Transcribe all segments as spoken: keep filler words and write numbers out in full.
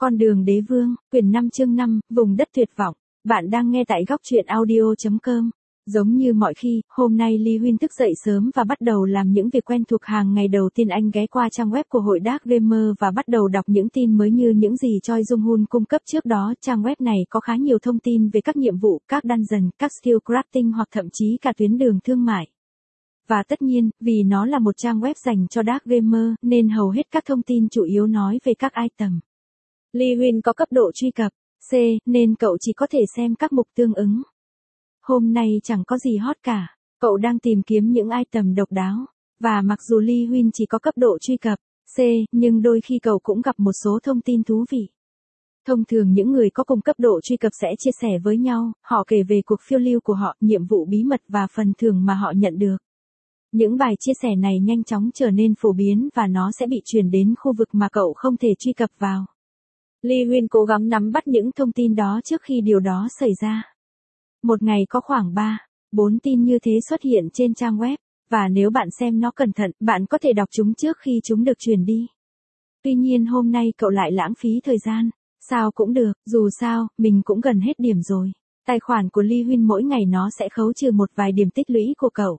Con đường đế vương, quyển năm chương năm, vùng đất tuyệt vọng. Bạn đang nghe tại góc truyện audio chấm com. Giống như mọi khi, hôm nay Lee Huynh thức dậy sớm và bắt đầu làm những việc quen thuộc hàng ngày. Đầu tiên anh ghé qua trang web của hội Dark Gamer và bắt đầu đọc những tin mới như những gì Choi Jung-hun cung cấp trước đó. Trang web này có khá nhiều thông tin về các nhiệm vụ, các dungeon, các skill crafting hoặc thậm chí cả tuyến đường thương mại. Và tất nhiên, vì nó là một trang web dành cho Dark Gamer, nên hầu hết các thông tin chủ yếu nói về các item. Lee Huynh có cấp độ truy cập C, nên cậu chỉ có thể xem các mục tương ứng. Hôm nay chẳng có gì hot cả, cậu đang tìm kiếm những item độc đáo. Và mặc dù Lee Huynh chỉ có cấp độ truy cập C, nhưng đôi khi cậu cũng gặp một số thông tin thú vị. Thông thường những người có cùng cấp độ truy cập sẽ chia sẻ với nhau, họ kể về cuộc phiêu lưu của họ, nhiệm vụ bí mật và phần thưởng mà họ nhận được. Những bài chia sẻ này nhanh chóng trở nên phổ biến và nó sẽ bị truyền đến khu vực mà cậu không thể truy cập vào. Lee Huynh cố gắng nắm bắt những thông tin đó trước khi điều đó xảy ra. Một ngày có khoảng ba, bốn tin như thế xuất hiện trên trang web, và nếu bạn xem nó cẩn thận, bạn có thể đọc chúng trước khi chúng được truyền đi. Tuy nhiên hôm nay cậu lại lãng phí thời gian. Sao cũng được, dù sao, mình cũng gần hết điểm rồi. Tài khoản của Lee Huynh mỗi ngày nó sẽ khấu trừ một vài điểm tích lũy của cậu.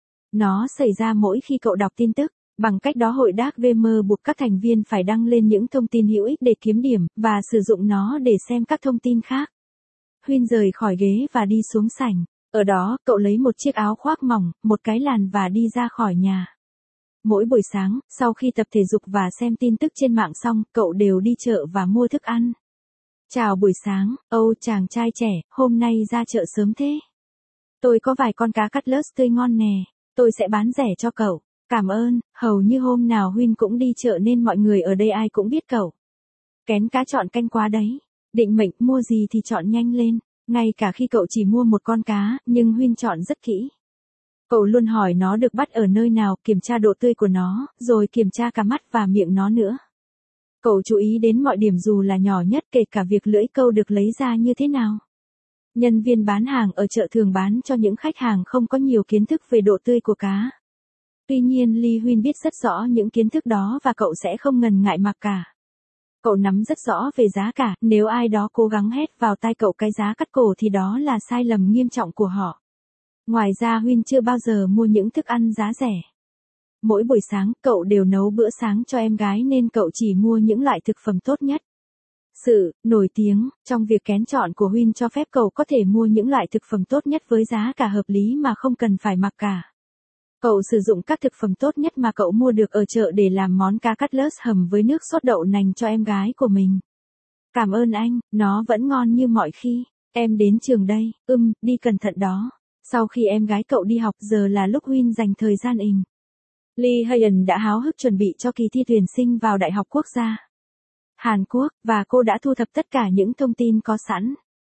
Nó xảy ra mỗi khi cậu đọc tin tức. Bằng cách đó hội Dark Gamer buộc các thành viên phải đăng lên những thông tin hữu ích để kiếm điểm, và sử dụng nó để xem các thông tin khác. Huynh rời khỏi ghế và đi xuống sảnh. Ở đó, cậu lấy một chiếc áo khoác mỏng, một cái làn và đi ra khỏi nhà. Mỗi buổi sáng, sau khi tập thể dục và xem tin tức trên mạng xong, cậu đều đi chợ và mua thức ăn. Chào buổi sáng, Âu chàng trai trẻ, hôm nay ra chợ sớm thế. Tôi có vài con cá cutlass tươi ngon nè, tôi sẽ bán rẻ cho cậu. Cảm ơn, hầu như hôm nào Huynh cũng đi chợ nên mọi người ở đây ai cũng biết cậu. Kén cá chọn canh quá đấy. Định mệnh mua gì thì chọn nhanh lên, ngay cả khi cậu chỉ mua một con cá, nhưng Huynh chọn rất kỹ. Cậu luôn hỏi nó được bắt ở nơi nào, kiểm tra độ tươi của nó, rồi kiểm tra cả mắt và miệng nó nữa. Cậu chú ý đến mọi điểm dù là nhỏ nhất, kể cả việc lưỡi câu được lấy ra như thế nào. Nhân viên bán hàng ở chợ thường bán cho những khách hàng không có nhiều kiến thức về độ tươi của cá. Tuy nhiên Lee Huynh biết rất rõ những kiến thức đó và cậu sẽ không ngần ngại mặc cả. Cậu nắm rất rõ về giá cả, nếu ai đó cố gắng hét vào tai cậu cái giá cắt cổ thì đó là sai lầm nghiêm trọng của họ. Ngoài ra Huynh chưa bao giờ mua những thức ăn giá rẻ. Mỗi buổi sáng, cậu đều nấu bữa sáng cho em gái nên cậu chỉ mua những loại thực phẩm tốt nhất. Sự nổi tiếng trong việc kén chọn của Huynh cho phép cậu có thể mua những loại thực phẩm tốt nhất với giá cả hợp lý mà không cần phải mặc cả. Cậu sử dụng các thực phẩm tốt nhất mà cậu mua được ở chợ để làm món cá cutlass hầm với nước sốt đậu nành cho em gái của mình. Cảm ơn anh, nó vẫn ngon như mọi khi. Em đến trường đây, ừm, đi cẩn thận đó. Sau khi em gái cậu đi học giờ là lúc Huynh dành thời gian ình. Lee Hayen đã háo hức chuẩn bị cho kỳ thi tuyển sinh vào Đại học Quốc gia Hàn Quốc, và cô đã thu thập tất cả những thông tin có sẵn.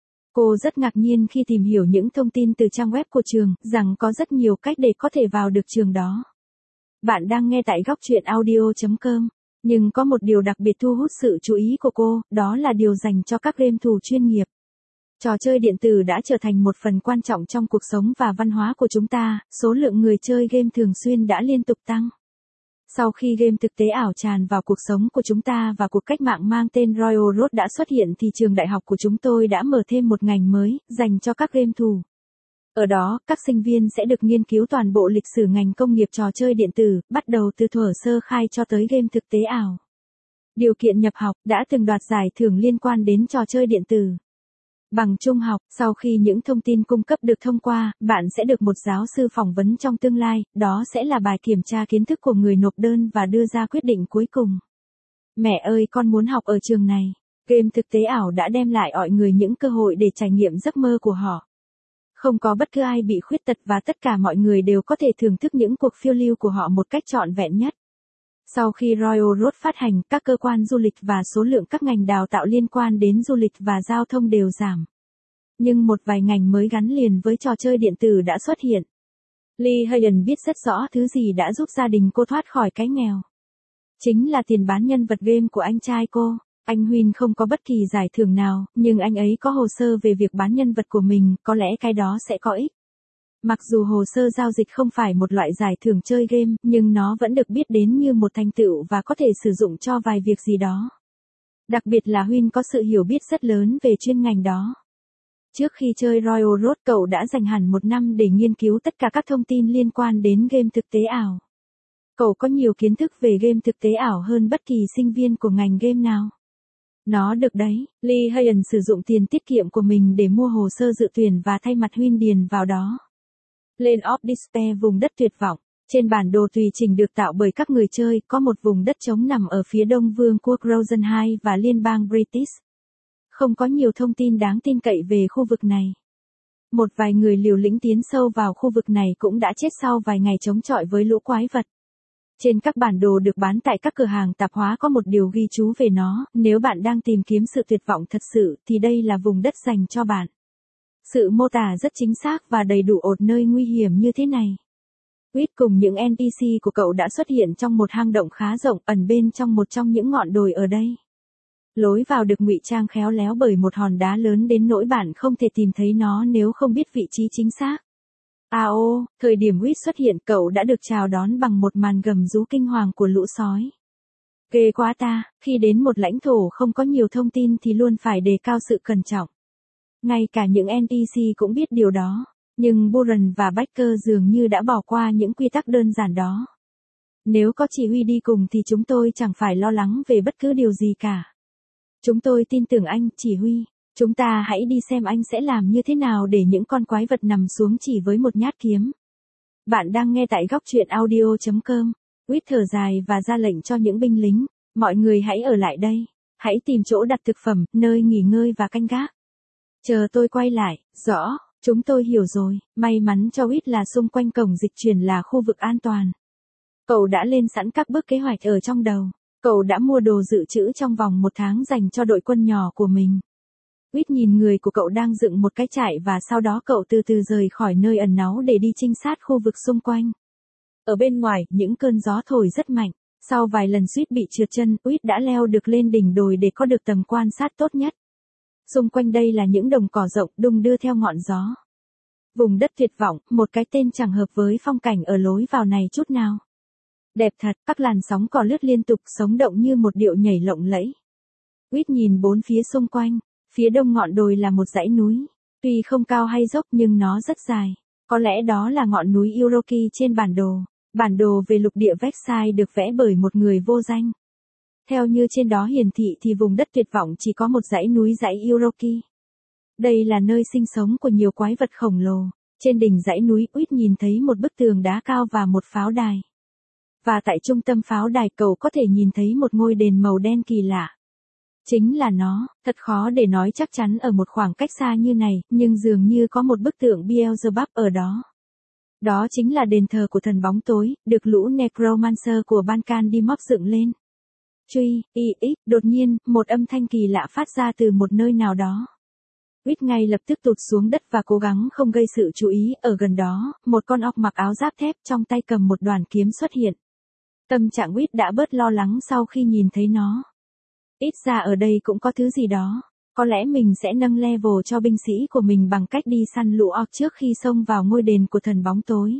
Cô rất ngạc nhiên khi tìm hiểu những thông tin từ trang web của trường, rằng có rất nhiều cách để có thể vào được trường đó. Bạn đang nghe tại góc truyện audio chấm com, nhưng có một điều đặc biệt thu hút sự chú ý của cô, đó là điều dành cho các game thủ chuyên nghiệp. Trò chơi điện tử đã trở thành một phần quan trọng trong cuộc sống và văn hóa của chúng ta, số lượng người chơi game thường xuyên đã liên tục tăng. Sau khi game thực tế ảo tràn vào cuộc sống của chúng ta và cuộc cách mạng mang tên Royal Road đã xuất hiện thì trường đại học của chúng tôi đã mở thêm một ngành mới, dành cho các game thủ. Ở đó, các sinh viên sẽ được nghiên cứu toàn bộ lịch sử ngành công nghiệp trò chơi điện tử, bắt đầu từ thuở sơ khai cho tới game thực tế ảo. Điều kiện nhập học đã từng đoạt giải thưởng liên quan đến trò chơi điện tử. Bằng trung học, sau khi những thông tin cung cấp được thông qua, bạn sẽ được một giáo sư phỏng vấn trong tương lai, đó sẽ là bài kiểm tra kiến thức của người nộp đơn và đưa ra quyết định cuối cùng. Mẹ ơi, con muốn học ở trường này. Game thực tế ảo đã đem lại mọi người những cơ hội để trải nghiệm giấc mơ của họ. Không có bất cứ ai bị khuyết tật và tất cả mọi người đều có thể thưởng thức những cuộc phiêu lưu của họ một cách trọn vẹn nhất. Sau khi Royal Road phát hành, các cơ quan du lịch và số lượng các ngành đào tạo liên quan đến du lịch và giao thông đều giảm. Nhưng một vài ngành mới gắn liền với trò chơi điện tử đã xuất hiện. Lee Hayen biết rất rõ thứ gì đã giúp gia đình cô thoát khỏi cái nghèo. Chính là tiền bán nhân vật game của anh trai cô. Anh Huynh không có bất kỳ giải thưởng nào, nhưng anh ấy có hồ sơ về việc bán nhân vật của mình, có lẽ cái đó sẽ có ích. Mặc dù hồ sơ giao dịch không phải một loại giải thưởng chơi game, nhưng nó vẫn được biết đến như một thành tựu và có thể sử dụng cho vài việc gì đó. Đặc biệt là Huynh có sự hiểu biết rất lớn về chuyên ngành đó. Trước khi chơi Royal Road cậu đã dành hẳn một năm để nghiên cứu tất cả các thông tin liên quan đến game thực tế ảo. Cậu có nhiều kiến thức về game thực tế ảo hơn bất kỳ sinh viên của ngành game nào. Nó được đấy, Lee Hayen sử dụng tiền tiết kiệm của mình để mua hồ sơ dự tuyển và thay mặt Huynh điền vào đó. Lane of Despair, vùng đất tuyệt vọng. Trên bản đồ tùy chỉnh được tạo bởi các người chơi, có một vùng đất trống nằm ở phía đông vương quốc Rosenheim và liên bang British. Không có nhiều thông tin đáng tin cậy về khu vực này. Một vài người liều lĩnh tiến sâu vào khu vực này cũng đã chết sau vài ngày chống chọi với lũ quái vật. Trên các bản đồ được bán tại các cửa hàng tạp hóa có một điều ghi chú về nó, nếu bạn đang tìm kiếm sự tuyệt vọng thật sự thì đây là vùng đất dành cho bạn. Sự mô tả rất chính xác và đầy đủ ột nơi nguy hiểm như thế này. Whit cùng những en pê xê của cậu đã xuất hiện trong một hang động khá rộng ẩn bên trong một trong những ngọn đồi ở đây. Lối vào được ngụy trang khéo léo bởi một hòn đá lớn đến nỗi bạn không thể tìm thấy nó nếu không biết vị trí chính xác. À ô, thời điểm Whit xuất hiện cậu đã được chào đón bằng một màn gầm rú kinh hoàng của lũ sói. Ghê quá ta, khi đến một lãnh thổ không có nhiều thông tin thì luôn phải đề cao sự cẩn trọng. Ngay cả những en pê xê cũng biết điều đó, nhưng Buran và Baker dường như đã bỏ qua những quy tắc đơn giản đó. Nếu có chỉ huy đi cùng thì chúng tôi chẳng phải lo lắng về bất cứ điều gì cả. Chúng tôi tin tưởng anh, chỉ huy. Chúng ta hãy đi xem anh sẽ làm như thế nào để những con quái vật nằm xuống chỉ với một nhát kiếm. Bạn đang nghe tại góc truyện audio chấm com. Whit thở dài và ra lệnh cho những binh lính. Mọi người hãy ở lại đây. Hãy tìm chỗ đặt thực phẩm, nơi nghỉ ngơi và canh gác. Chờ tôi quay lại. Rõ, chúng tôi hiểu rồi. May mắn cho Whit là xung quanh cổng dịch chuyển là khu vực an toàn. Cậu đã lên sẵn các bước kế hoạch ở trong đầu. Cậu đã mua đồ dự trữ trong vòng một tháng dành cho đội quân nhỏ của mình. Whit nhìn người của cậu đang dựng một cái trại và sau đó cậu từ từ rời khỏi nơi ẩn náu để đi trinh sát khu vực xung quanh. Ở bên ngoài, những cơn gió thổi rất mạnh. Sau vài lần suýt bị trượt chân, Whit đã leo được lên đỉnh đồi để có được tầm quan sát tốt nhất. Xung quanh đây là những đồng cỏ rộng đung đưa theo ngọn gió. Vùng đất tuyệt vọng, một cái tên chẳng hợp với phong cảnh ở lối vào này chút nào. Đẹp thật, các làn sóng cỏ lướt liên tục sống động như một điệu nhảy lộng lẫy. Whit nhìn bốn phía xung quanh. Phía đông ngọn đồi là một dãy núi, tuy không cao hay dốc nhưng nó rất dài. Có lẽ đó là ngọn núi Uroki trên bản đồ. Bản đồ về lục địa Vexai được vẽ bởi một người vô danh. Theo như trên đó hiển thị thì vùng đất tuyệt vọng chỉ có một dãy núi dãy Uroki. Đây là nơi sinh sống của nhiều quái vật khổng lồ. Trên đỉnh dãy núi, Whit nhìn thấy một bức tường đá cao và một pháo đài. Và tại trung tâm pháo đài cậu có thể nhìn thấy một ngôi đền màu đen kỳ lạ. Chính là nó, thật khó để nói chắc chắn ở một khoảng cách xa như này, nhưng dường như có một bức tượng Beelzebub ở đó. Đó chính là đền thờ của thần bóng tối, được lũ Necromancer của Ban-Can-Dimop dựng lên. Truy, y, x, đột nhiên, một âm thanh kỳ lạ phát ra từ một nơi nào đó. Whit ngay lập tức tụt xuống đất và cố gắng không gây sự chú ý, ở gần đó, một con ọc mặc áo giáp thép trong tay cầm một đoàn kiếm xuất hiện. Tâm trạng Whit đã bớt lo lắng sau khi nhìn thấy nó. Ít ra ở đây cũng có thứ gì đó. Có lẽ mình sẽ nâng level cho binh sĩ của mình bằng cách đi săn lũ orc trước khi xông vào ngôi đền của thần bóng tối.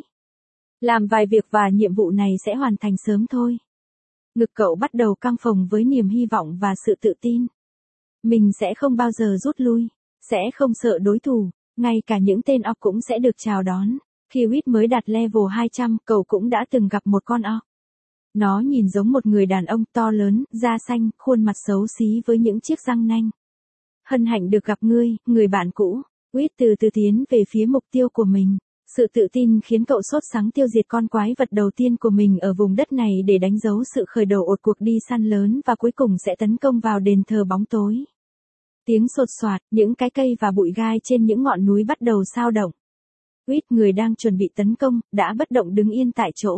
Làm vài việc và nhiệm vụ này sẽ hoàn thành sớm thôi. Ngực cậu bắt đầu căng phồng với niềm hy vọng và sự tự tin. Mình sẽ không bao giờ rút lui, sẽ không sợ đối thủ, ngay cả những tên orc cũng sẽ được chào đón. Khi Whit mới đạt level hai trăm, cậu cũng đã từng gặp một con orc. Nó nhìn giống một người đàn ông to lớn, da xanh, khuôn mặt xấu xí với những chiếc răng nanh. Hân hạnh được gặp ngươi, người bạn cũ. Whit từ từ tiến về phía mục tiêu của mình. Sự tự tin khiến cậu sốt sắng tiêu diệt con quái vật đầu tiên của mình ở vùng đất này để đánh dấu sự khởi đầu ột cuộc đi săn lớn và cuối cùng sẽ tấn công vào đền thờ bóng tối. Tiếng sột soạt, những cái cây và bụi gai trên những ngọn núi bắt đầu xao động. Whit, người đang chuẩn bị tấn công, đã bất động đứng yên tại chỗ.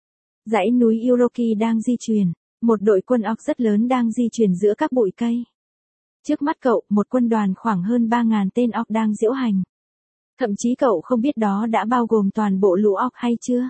Dãy núi Uroki đang di chuyển, một đội quân orc rất lớn đang di chuyển giữa các bụi cây. Trước mắt cậu, một quân đoàn khoảng hơn ba nghìn tên orc đang diễu hành. Thậm chí cậu không biết đó đã bao gồm toàn bộ lũ orc hay chưa.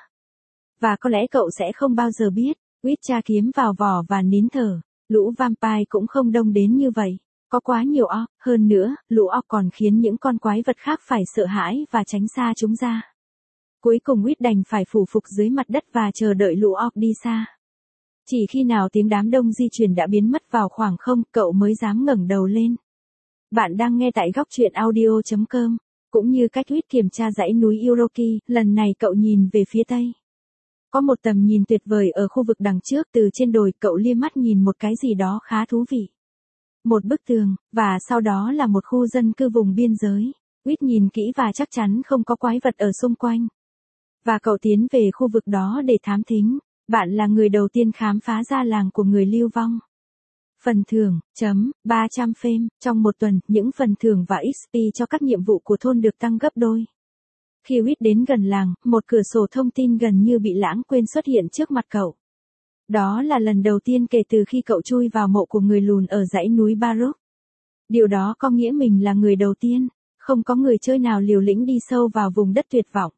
Và có lẽ cậu sẽ không bao giờ biết. Whit tra kiếm vào vỏ và nín thở. Lũ vampire cũng không đông đến như vậy. Có quá nhiều orc, hơn nữa, lũ orc còn khiến những con quái vật khác phải sợ hãi và tránh xa chúng ra. Cuối cùng Whit đành phải phủ phục dưới mặt đất và chờ đợi lũ orc đi xa. Chỉ khi nào tiếng đám đông di chuyển đã biến mất vào khoảng không, cậu mới dám ngẩng đầu lên. Bạn đang nghe tại góc truyện audio chấm com. Cũng như cách Huyết kiểm tra dãy núi Uroki, lần này cậu nhìn về phía tây. Có một tầm nhìn tuyệt vời ở khu vực đằng trước, từ trên đồi cậu liếc mắt nhìn một cái gì đó khá thú vị. Một bức tường, và sau đó là một khu dân cư vùng biên giới. Huyết nhìn kỹ và chắc chắn không có quái vật ở xung quanh. Và cậu tiến về khu vực đó để thám thính. Bạn là người đầu tiên khám phá ra làng của người lưu vong. Phần thưởng, chấm, ba trăm phêm, trong một tuần, những phần thưởng và ích pê cho các nhiệm vụ của thôn được tăng gấp đôi. Khi Huyết đến gần làng, một cửa sổ thông tin gần như bị lãng quên xuất hiện trước mặt cậu. Đó là lần đầu tiên kể từ khi cậu chui vào mộ của người lùn ở dãy núi Baruch. Điều đó có nghĩa mình là người đầu tiên, không có người chơi nào liều lĩnh đi sâu vào vùng đất tuyệt vọng.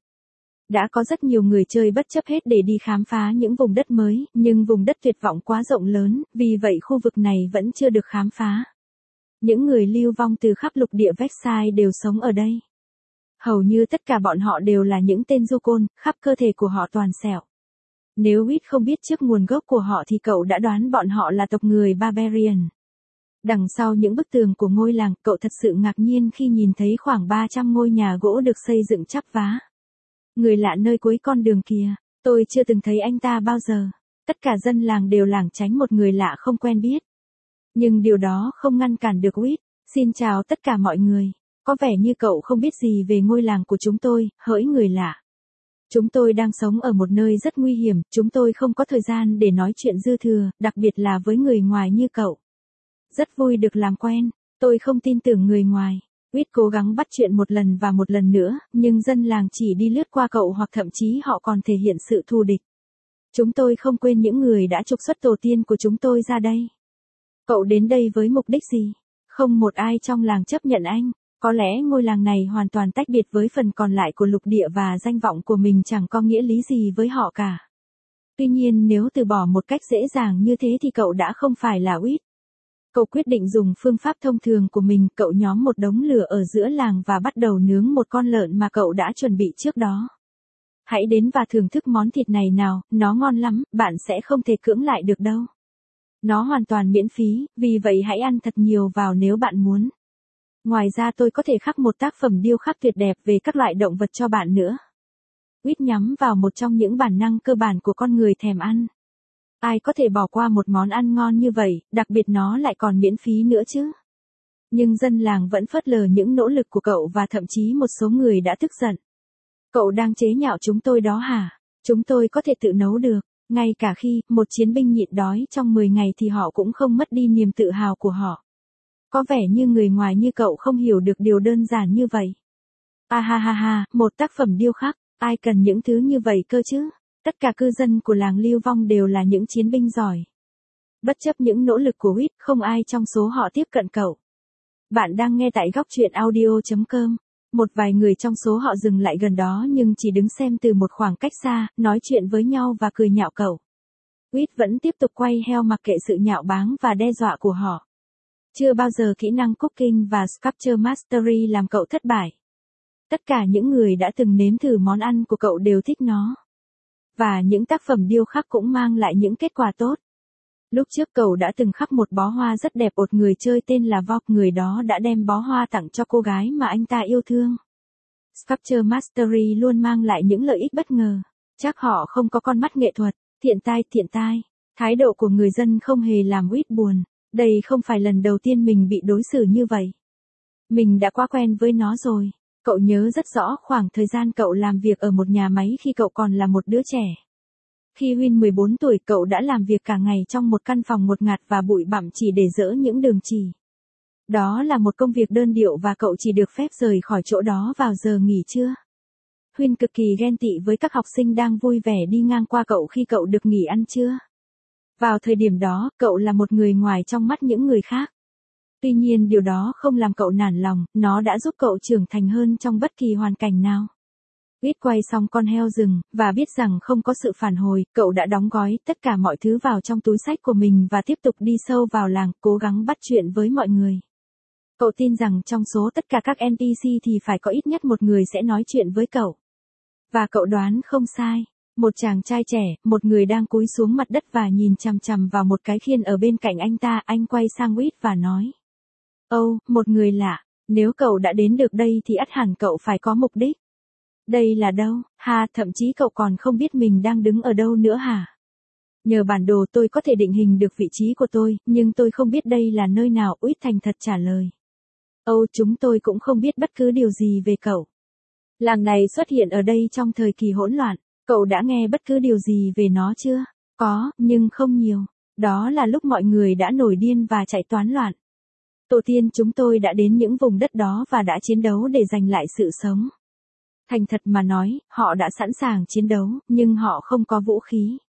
Đã có rất nhiều người chơi bất chấp hết để đi khám phá những vùng đất mới, nhưng vùng đất tuyệt vọng quá rộng lớn, vì vậy khu vực này vẫn chưa được khám phá. Những người lưu vong từ khắp lục địa Vexai đều sống ở đây. Hầu như tất cả bọn họ đều là những tên du côn, khắp cơ thể của họ toàn sẹo. Nếu Huyết không biết trước nguồn gốc của họ thì cậu đã đoán bọn họ là tộc người Barbarian. Đằng sau những bức tường của ngôi làng, cậu thật sự ngạc nhiên khi nhìn thấy khoảng ba trăm ngôi nhà gỗ được xây dựng chắp vá. Người lạ nơi cuối con đường kia, tôi chưa từng thấy anh ta bao giờ. Tất cả dân làng đều lảng tránh một người lạ không quen biết. Nhưng điều đó không ngăn cản được Huyết. Xin chào tất cả mọi người. Có vẻ như cậu không biết gì về ngôi làng của chúng tôi, hỡi người lạ. Chúng tôi đang sống ở một nơi rất nguy hiểm, chúng tôi không có thời gian để nói chuyện dư thừa, đặc biệt là với người ngoài như cậu. Rất vui được làm quen, tôi không tin tưởng người ngoài. Huyết cố gắng bắt chuyện một lần và một lần nữa, nhưng dân làng chỉ đi lướt qua cậu hoặc thậm chí họ còn thể hiện sự thù địch. Chúng tôi không quên những người đã trục xuất tổ tiên của chúng tôi ra đây. Cậu đến đây với mục đích gì? Không một ai trong làng chấp nhận anh. Có lẽ ngôi làng này hoàn toàn tách biệt với phần còn lại của lục địa và danh vọng của mình chẳng có nghĩa lý gì với họ cả. Tuy nhiên nếu từ bỏ một cách dễ dàng như thế thì cậu đã không phải là Huyết. Cậu quyết định dùng phương pháp thông thường của mình, cậu nhóm một đống lửa ở giữa làng và bắt đầu nướng một con lợn mà cậu đã chuẩn bị trước đó. Hãy đến và thưởng thức món thịt này nào, nó ngon lắm, bạn sẽ không thể cưỡng lại được đâu. Nó hoàn toàn miễn phí, vì vậy hãy ăn thật nhiều vào nếu bạn muốn. Ngoài ra tôi có thể khắc một tác phẩm điêu khắc tuyệt đẹp về các loại động vật cho bạn nữa. Huyết nhắm vào một trong những bản năng cơ bản của con người thèm ăn. Ai có thể bỏ qua một món ăn ngon như vậy, đặc biệt nó lại còn miễn phí nữa chứ. Nhưng dân làng vẫn phớt lờ những nỗ lực của cậu và thậm chí một số người đã tức giận. Cậu đang chế nhạo chúng tôi đó hả? Chúng tôi có thể tự nấu được, ngay cả khi một chiến binh nhịn đói trong mười ngày thì họ cũng không mất đi niềm tự hào của họ. Có vẻ như người ngoài như cậu không hiểu được điều đơn giản như vậy. À ha ha ha, một tác phẩm điêu khắc, ai cần những thứ như vậy cơ chứ? Tất cả cư dân của làng lưu vong đều là những chiến binh giỏi. Bất chấp những nỗ lực của Huyết, không ai trong số họ tiếp cận cậu. Bạn đang nghe tại góc truyện audio chấm com. Một vài người trong số họ dừng lại gần đó nhưng chỉ đứng xem từ một khoảng cách xa, nói chuyện với nhau và cười nhạo cậu. Huyết vẫn tiếp tục quay heo mặc kệ sự nhạo báng và đe dọa của họ. Chưa bao giờ kỹ năng cooking và sculpture mastery làm cậu thất bại. Tất cả những người đã từng nếm thử món ăn của cậu đều thích nó. Và những tác phẩm điêu khắc cũng mang lại những kết quả tốt. Lúc trước cậu đã từng khắc một bó hoa rất đẹp, một người chơi tên là Vok, người đó đã đem bó hoa tặng cho cô gái mà anh ta yêu thương. Sculpture Mastery luôn mang lại những lợi ích bất ngờ. Chắc họ không có con mắt nghệ thuật, thiện tai, thiện tai. Thái độ của người dân không hề làm Huyết buồn. Đây không phải lần đầu tiên mình bị đối xử như vậy. Mình đã quá quen với nó rồi. Cậu nhớ rất rõ khoảng thời gian cậu làm việc ở một nhà máy khi cậu còn là một đứa trẻ. Khi Huynh mười bốn tuổi, cậu đã làm việc cả ngày trong một căn phòng ngột ngạt và bụi bặm chỉ để dỡ những đường chì. Đó là một công việc đơn điệu và cậu chỉ được phép rời khỏi chỗ đó vào giờ nghỉ trưa. Huynh cực kỳ ghen tị với các học sinh đang vui vẻ đi ngang qua cậu khi cậu được nghỉ ăn trưa. Vào thời điểm đó, cậu là một người ngoài trong mắt những người khác. Tuy nhiên điều đó không làm cậu nản lòng, nó đã giúp cậu trưởng thành hơn trong bất kỳ hoàn cảnh nào. Huyết quay xong con heo rừng, và biết rằng không có sự phản hồi, cậu đã đóng gói tất cả mọi thứ vào trong túi xách của mình và tiếp tục đi sâu vào làng, cố gắng bắt chuyện với mọi người. Cậu tin rằng trong số tất cả các en pê xê thì phải có ít nhất một người sẽ nói chuyện với cậu. Và cậu đoán không sai. Một chàng trai trẻ, một người đang cúi xuống mặt đất và nhìn chằm chằm vào một cái khiên ở bên cạnh anh ta, anh quay sang Whit và nói. Âu, một người lạ, nếu cậu đã đến được đây thì ắt hẳn cậu phải có mục đích. Đây là đâu, ha, thậm chí cậu còn không biết mình đang đứng ở đâu nữa hả? Nhờ bản đồ tôi có thể định hình được vị trí của tôi, nhưng tôi không biết đây là nơi nào, Whit thành thật trả lời. Âu, chúng tôi cũng không biết bất cứ điều gì về cậu. Làng này xuất hiện ở đây trong thời kỳ hỗn loạn, cậu đã nghe bất cứ điều gì về nó chưa? Có, nhưng không nhiều. Đó là lúc mọi người đã nổi điên và chạy toán loạn. Tổ tiên chúng tôi đã đến những vùng đất đó và đã chiến đấu để giành lại sự sống. Thành thật mà nói, họ đã sẵn sàng chiến đấu, nhưng họ không có vũ khí.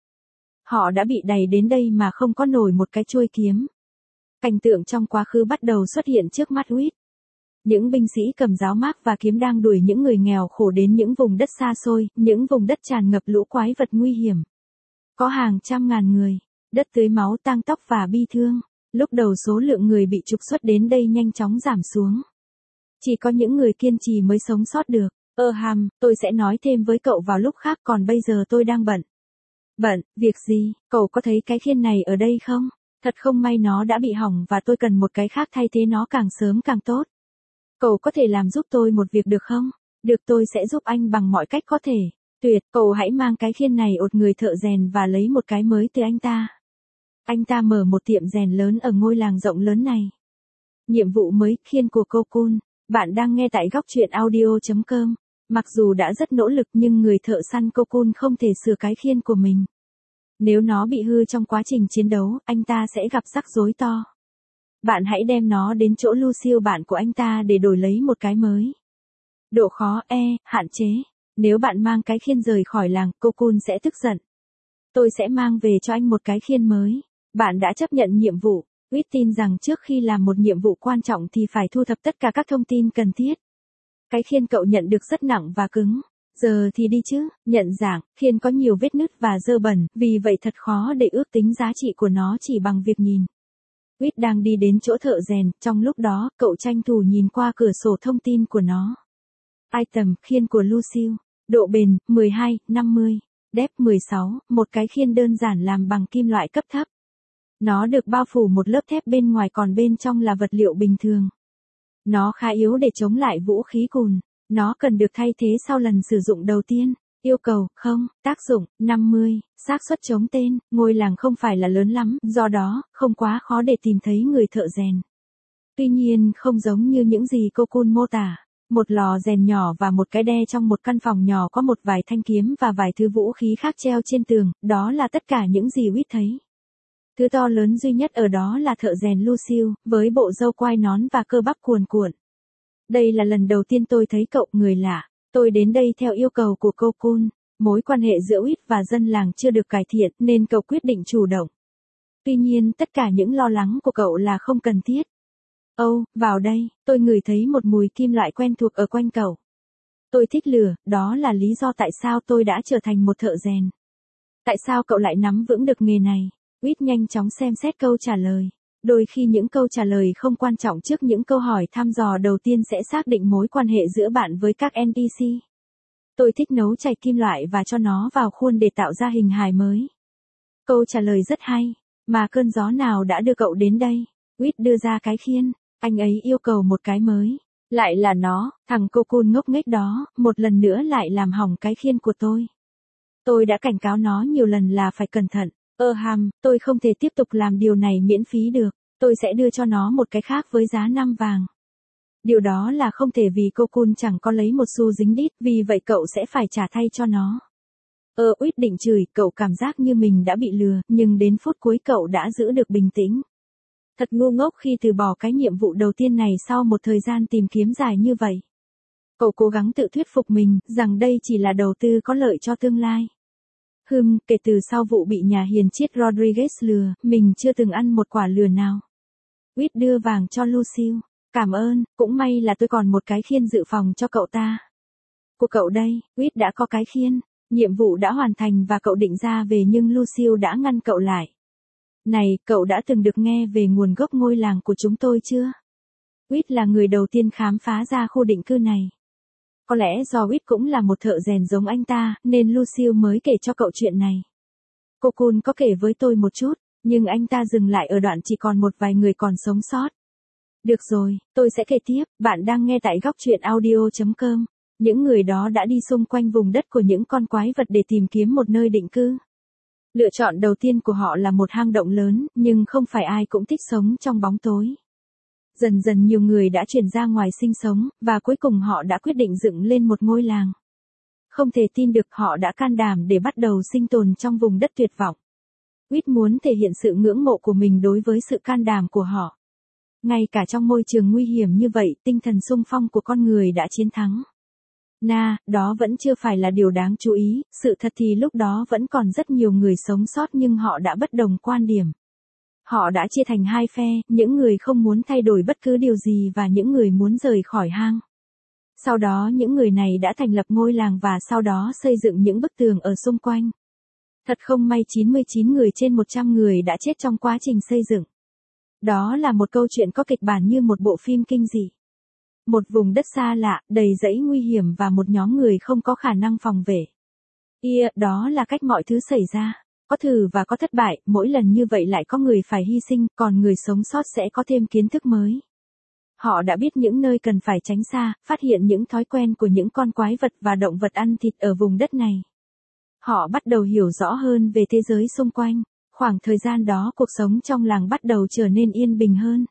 Họ đã bị đày đến đây mà không có nổi một cái chuôi kiếm. Cảnh tượng trong quá khứ bắt đầu xuất hiện trước mắt Whit. Những binh sĩ cầm giáo mác và kiếm đang đuổi những người nghèo khổ đến những vùng đất xa xôi, những vùng đất tràn ngập lũ quái vật nguy hiểm. Có hàng trăm ngàn người, đất tưới máu tang tóc và bi thương. Lúc đầu số lượng người bị trục xuất đến đây nhanh chóng giảm xuống. Chỉ có những người kiên trì mới sống sót được. Ơ hàm, tôi sẽ nói thêm với cậu vào lúc khác, còn bây giờ tôi đang bận. Bận, việc gì, cậu có thấy cái khiên này ở đây không? Thật không may nó đã bị hỏng và tôi cần một cái khác thay thế nó càng sớm càng tốt. Cậu có thể làm giúp tôi một việc được không? Được, tôi sẽ giúp anh bằng mọi cách có thể. Tuyệt, cậu hãy mang cái khiên này ột người thợ rèn và lấy một cái mới từ anh ta. Anh ta mở một tiệm rèn lớn ở ngôi làng rộng lớn này. Nhiệm vụ mới, khiên của Cocoon. Bạn đang nghe tại góc truyện audio chấm com. Mặc dù đã rất nỗ lực nhưng người thợ săn Cocoon không thể sửa cái khiên của mình. Nếu nó bị hư trong quá trình chiến đấu, anh ta sẽ gặp rắc rối to. Bạn hãy đem nó đến chỗ Lucille bạn của anh ta để đổi lấy một cái mới. Độ khó E, hạn chế. Nếu bạn mang cái khiên rời khỏi làng, Cocoon sẽ tức giận. Tôi sẽ mang về cho anh một cái khiên mới. Bạn đã chấp nhận nhiệm vụ. Whit tin rằng trước khi làm một nhiệm vụ quan trọng thì phải thu thập tất cả các thông tin cần thiết. Cái khiên cậu nhận được rất nặng và cứng. Giờ thì đi chứ, nhận dạng, khiên có nhiều vết nứt và dơ bẩn, vì vậy thật khó để ước tính giá trị của nó chỉ bằng việc nhìn. Whit đang đi đến chỗ thợ rèn, trong lúc đó, cậu tranh thủ nhìn qua cửa sổ thông tin của nó. Item, khiên của Lucille. Độ bền, mười hai, năm mươi. Depth mười sáu, một cái khiên đơn giản làm bằng kim loại cấp thấp. Nó được bao phủ một lớp thép bên ngoài còn bên trong là vật liệu bình thường. Nó khá yếu để chống lại vũ khí cùn. Nó cần được thay thế sau lần sử dụng đầu tiên. Yêu cầu, không, tác dụng, năm mươi, xác suất chống tên, ngôi làng không phải là lớn lắm, do đó, không quá khó để tìm thấy người thợ rèn. Tuy nhiên, không giống như những gì Cocoon mô tả. Một lò rèn nhỏ và một cái đe trong một căn phòng nhỏ có một vài thanh kiếm và vài thứ vũ khí khác treo trên tường, đó là tất cả những gì Whit thấy. Thứ to lớn duy nhất ở đó là thợ rèn Lucille, với bộ râu quai nón và cơ bắp cuồn cuộn. Đây là lần đầu tiên tôi thấy cậu, người lạ. Tôi đến đây theo yêu cầu của Cocoon. Mối quan hệ giữa Whit và dân làng chưa được cải thiện nên cậu quyết định chủ động. Tuy nhiên tất cả những lo lắng của cậu là không cần thiết. Âu, vào đây, tôi ngửi thấy một mùi kim loại quen thuộc ở quanh cậu. Tôi thích lửa, đó là lý do tại sao tôi đã trở thành một thợ rèn. Tại sao cậu lại nắm vững được nghề này? Whit nhanh chóng xem xét câu trả lời. Đôi khi những câu trả lời không quan trọng trước những câu hỏi thăm dò đầu tiên sẽ xác định mối quan hệ giữa bạn với các en pê xê. Tôi thích nấu chảy kim loại và cho nó vào khuôn để tạo ra hình hài mới. Câu trả lời rất hay. Mà cơn gió nào đã đưa cậu đến đây? Whit đưa ra cái khiên. Anh ấy yêu cầu một cái mới. Lại là nó, thằng Cocoon ngốc nghếch đó, một lần nữa lại làm hỏng cái khiên của tôi. Tôi đã cảnh cáo nó nhiều lần là phải cẩn thận. Ơ hàm, tôi không thể tiếp tục làm điều này miễn phí được. Tôi sẽ đưa cho nó một cái khác với giá năm vàng. Điều đó là không thể vì Cocoon chẳng có lấy một xu dính đít, vì vậy cậu sẽ phải trả thay cho nó. Ơ Whit định chửi, cậu cảm giác như mình đã bị lừa, nhưng đến phút cuối cậu đã giữ được bình tĩnh. Thật ngu ngốc khi từ bỏ cái nhiệm vụ đầu tiên này sau một thời gian tìm kiếm dài như vậy. Cậu cố gắng tự thuyết phục mình, rằng đây chỉ là đầu tư có lợi cho tương lai. Hừm, kể từ sau vụ bị nhà hiền triết Rodriguez lừa, mình chưa từng ăn một quả lừa nào. Whit đưa vàng cho Lucille. Cảm ơn, cũng may là tôi còn một cái khiên dự phòng cho cậu ta. Của cậu đây, Whit đã có cái khiên. Nhiệm vụ đã hoàn thành và cậu định ra về nhưng Lucille đã ngăn cậu lại. Này, cậu đã từng được nghe về nguồn gốc ngôi làng của chúng tôi chưa? Whit là người đầu tiên khám phá ra khu định cư này. Có lẽ do Whit cũng là một thợ rèn giống anh ta, nên Lucille mới kể cho cậu chuyện này. Cocoon có kể với tôi một chút, nhưng anh ta dừng lại ở đoạn chỉ còn một vài người còn sống sót. Được rồi, tôi sẽ kể tiếp, bạn đang nghe tại góc truyện audio chấm com. Những người đó đã đi xung quanh vùng đất của những con quái vật để tìm kiếm một nơi định cư. Lựa chọn đầu tiên của họ là một hang động lớn, nhưng không phải ai cũng thích sống trong bóng tối. Dần dần nhiều người đã chuyển ra ngoài sinh sống, và cuối cùng họ đã quyết định dựng lên một ngôi làng. Không thể tin được họ đã can đảm để bắt đầu sinh tồn trong vùng đất tuyệt vọng. Whit muốn thể hiện sự ngưỡng mộ của mình đối với sự can đảm của họ. Ngay cả trong môi trường nguy hiểm như vậy, tinh thần xung phong của con người đã chiến thắng. Na, đó vẫn chưa phải là điều đáng chú ý, sự thật thì lúc đó vẫn còn rất nhiều người sống sót nhưng họ đã bất đồng quan điểm. Họ đã chia thành hai phe, những người không muốn thay đổi bất cứ điều gì và những người muốn rời khỏi hang. Sau đó những người này đã thành lập ngôi làng và sau đó xây dựng những bức tường ở xung quanh. Thật không may chín mươi chín người trên một trăm người đã chết trong quá trình xây dựng. Đó là một câu chuyện có kịch bản như một bộ phim kinh dị. Một vùng đất xa lạ, đầy dãy nguy hiểm và một nhóm người không có khả năng phòng vệ. Yeah, đó là cách mọi thứ xảy ra. Có thử và có thất bại, mỗi lần như vậy lại có người phải hy sinh, còn người sống sót sẽ có thêm kiến thức mới. Họ đã biết những nơi cần phải tránh xa, phát hiện những thói quen của những con quái vật và động vật ăn thịt ở vùng đất này. Họ bắt đầu hiểu rõ hơn về thế giới xung quanh. Khoảng thời gian đó cuộc sống trong làng bắt đầu trở nên yên bình hơn.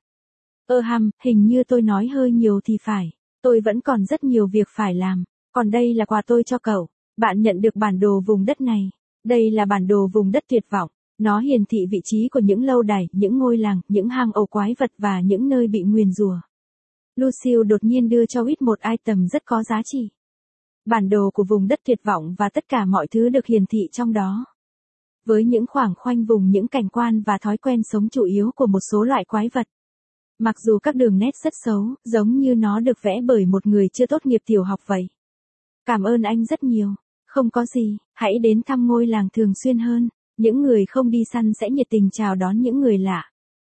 Ơ hăm, hình như tôi nói hơi nhiều thì phải. Tôi vẫn còn rất nhiều việc phải làm. Còn đây là quà tôi cho cậu. Bạn nhận được bản đồ vùng đất này. Đây là bản đồ vùng đất tuyệt vọng. Nó hiển thị vị trí của những lâu đài, những ngôi làng, những hang ổ quái vật và những nơi bị nguyền rủa. Lucille đột nhiên đưa cho Whit một item rất có giá trị. Bản đồ của vùng đất tuyệt vọng và tất cả mọi thứ được hiển thị trong đó. Với những khoảng khoanh vùng những cảnh quan và thói quen sống chủ yếu của một số loại quái vật. Mặc dù các đường nét rất xấu, giống như nó được vẽ bởi một người chưa tốt nghiệp tiểu học vậy. Cảm ơn anh rất nhiều. Không có gì, hãy đến thăm ngôi làng thường xuyên hơn. Những người không đi săn sẽ nhiệt tình chào đón những người lạ.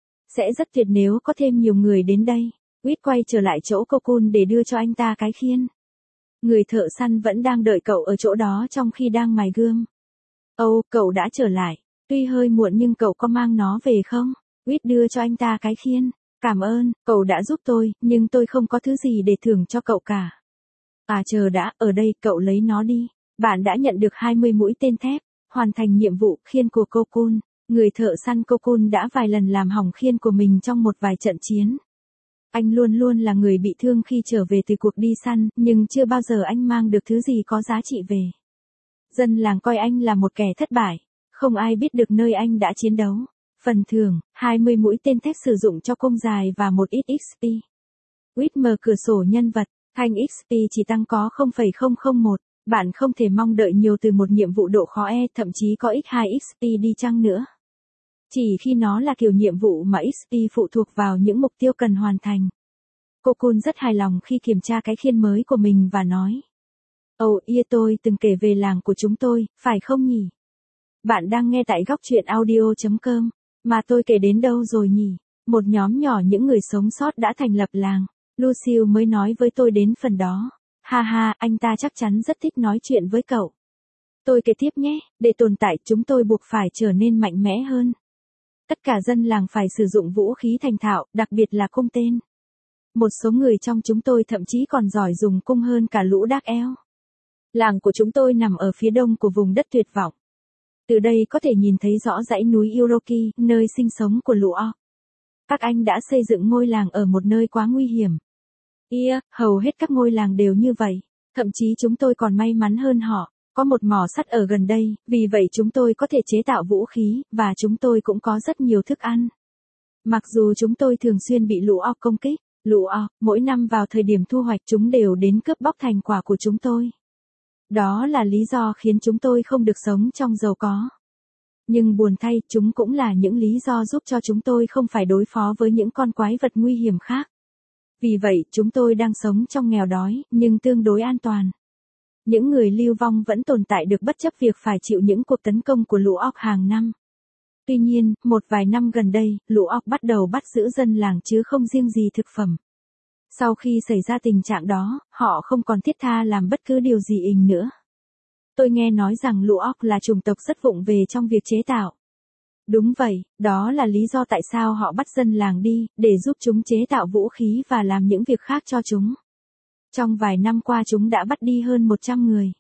Sẽ rất tuyệt nếu có thêm nhiều người đến đây. Whit quay trở lại chỗ Cocoon để đưa cho anh ta cái khiên. Người thợ săn vẫn đang đợi cậu ở chỗ đó trong khi đang mài gươm. Ồ, oh, cậu đã trở lại. Tuy hơi muộn nhưng cậu có mang nó về không? Whit đưa cho anh ta cái khiên. Cảm ơn, cậu đã giúp tôi, nhưng tôi không có thứ gì để thưởng cho cậu cả. À chờ đã, ở đây, cậu lấy nó đi. Bạn đã nhận được hai mươi mũi tên thép, hoàn thành nhiệm vụ khiên của Cocoon. Người thợ săn Cocoon đã vài lần làm hỏng khiên của mình trong một vài trận chiến. Anh luôn luôn là người bị thương khi trở về từ cuộc đi săn, nhưng chưa bao giờ anh mang được thứ gì có giá trị về. Dân làng coi anh là một kẻ thất bại. Không ai biết được nơi anh đã chiến đấu. Phần thưởng, hai mươi mũi tên thép sử dụng cho công dài và một ít ích pê. Whit mở cửa sổ nhân vật, thanh ích pê chỉ tăng có không phẩy không không một. Bạn không thể mong đợi nhiều từ một nhiệm vụ độ khó E, thậm chí có nhân hai ích pê đi chăng nữa. Chỉ khi nó là kiểu nhiệm vụ mà ích pê phụ thuộc vào những mục tiêu cần hoàn thành. Cocoon rất hài lòng khi kiểm tra cái khiên mới của mình và nói. Ồ, oh, yeah, tôi từng kể về làng của chúng tôi, phải không nhỉ? Bạn đang nghe tại góc truyện audio chấm com. Mà tôi kể đến đâu rồi nhỉ? Một nhóm nhỏ những người sống sót đã thành lập làng. Lucille mới nói với tôi đến phần đó. Ha ha, anh ta chắc chắn rất thích nói chuyện với cậu. Tôi kể tiếp nhé, để tồn tại chúng tôi buộc phải trở nên mạnh mẽ hơn. Tất cả dân làng phải sử dụng vũ khí thành thạo, đặc biệt là cung tên. Một số người trong chúng tôi thậm chí còn giỏi dùng cung hơn cả lũ Dark Elf. Làng của chúng tôi nằm ở phía đông của vùng đất tuyệt vọng. Từ đây có thể nhìn thấy rõ dãy núi Uroki, nơi sinh sống của lũ orc. Các anh đã xây dựng ngôi làng ở một nơi quá nguy hiểm. Yeah, hầu hết các ngôi làng đều như vậy. Thậm chí chúng tôi còn may mắn hơn họ. Có một mỏ sắt ở gần đây, vì vậy chúng tôi có thể chế tạo vũ khí, và chúng tôi cũng có rất nhiều thức ăn. Mặc dù chúng tôi thường xuyên bị lũ orc công kích, lũ orc, mỗi năm vào thời điểm thu hoạch chúng đều đến cướp bóc thành quả của chúng tôi. Đó là lý do khiến chúng tôi không được sống trong giàu có. Nhưng buồn thay, chúng cũng là những lý do giúp cho chúng tôi không phải đối phó với những con quái vật nguy hiểm khác. Vì vậy, chúng tôi đang sống trong nghèo đói, nhưng tương đối an toàn. Những người lưu vong vẫn tồn tại được bất chấp việc phải chịu những cuộc tấn công của lũ orc hàng năm. Tuy nhiên, một vài năm gần đây, lũ orc bắt đầu bắt giữ dân làng chứ không riêng gì thực phẩm. Sau khi xảy ra tình trạng đó, họ không còn thiết tha làm bất cứ điều gì ình nữa. Tôi nghe nói rằng lũ óc là chủng tộc rất vụng về trong việc chế tạo. Đúng vậy, đó là lý do tại sao họ bắt dân làng đi, để giúp chúng chế tạo vũ khí và làm những việc khác cho chúng. Trong vài năm qua chúng đã bắt đi hơn một trăm người.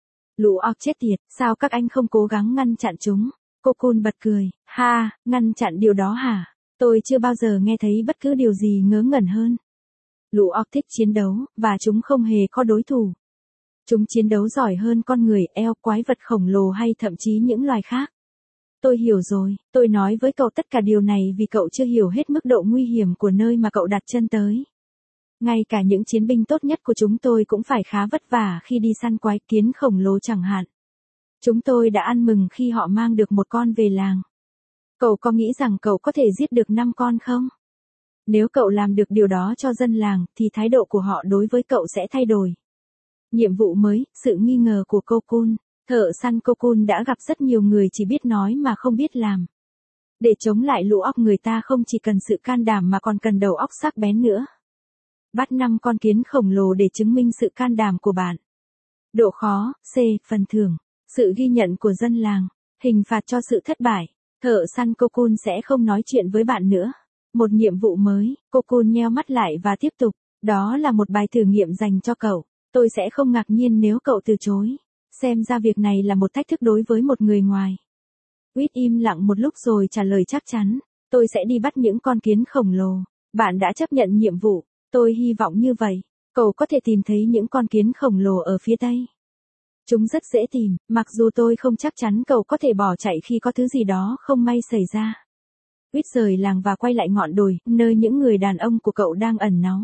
Lũ óc chết tiệt, sao các anh không cố gắng ngăn chặn chúng? Cocoon bật cười, ha, ngăn chặn điều đó hả? Tôi chưa bao giờ nghe thấy bất cứ điều gì ngớ ngẩn hơn. Lũ óc thích chiến đấu, và chúng không hề có đối thủ. Chúng chiến đấu giỏi hơn con người, eo, quái vật khổng lồ hay thậm chí những loài khác. Tôi hiểu rồi, tôi nói với cậu tất cả điều này vì cậu chưa hiểu hết mức độ nguy hiểm của nơi mà cậu đặt chân tới. Ngay cả những chiến binh tốt nhất của chúng tôi cũng phải khá vất vả khi đi săn quái kiến khổng lồ chẳng hạn. Chúng tôi đã ăn mừng khi họ mang được một con về làng. Cậu có nghĩ rằng cậu có thể giết được năm con không? Nếu cậu làm được điều đó cho dân làng, thì thái độ của họ đối với cậu sẽ thay đổi. Nhiệm vụ mới, sự nghi ngờ của Cocoon. Thợ săn Cocoon đã gặp rất nhiều người chỉ biết nói mà không biết làm. Để chống lại lũ óc người ta không chỉ cần sự can đảm mà còn cần đầu óc sắc bén nữa. Bắt năm con kiến khổng lồ để chứng minh sự can đảm của bạn. Độ khó, C, phần thưởng. Sự ghi nhận của dân làng. Hình phạt cho sự thất bại. Thợ săn Cocoon sẽ không nói chuyện với bạn nữa. Một nhiệm vụ mới, Cocoon nheo mắt lại và tiếp tục. Đó là một bài thử nghiệm dành cho cậu. Tôi sẽ không ngạc nhiên nếu cậu từ chối. Xem ra việc này là một thách thức đối với một người ngoài. Quýt im lặng một lúc rồi trả lời chắc chắn. Tôi sẽ đi bắt những con kiến khổng lồ. Bạn đã chấp nhận nhiệm vụ. Tôi hy vọng như vậy. Cậu có thể tìm thấy những con kiến khổng lồ ở phía tây. Chúng rất dễ tìm, mặc dù tôi không chắc chắn cậu có thể bỏ chạy khi có thứ gì đó không may xảy ra. Quýt rời làng và quay lại ngọn đồi, nơi những người đàn ông của cậu đang ẩn náu.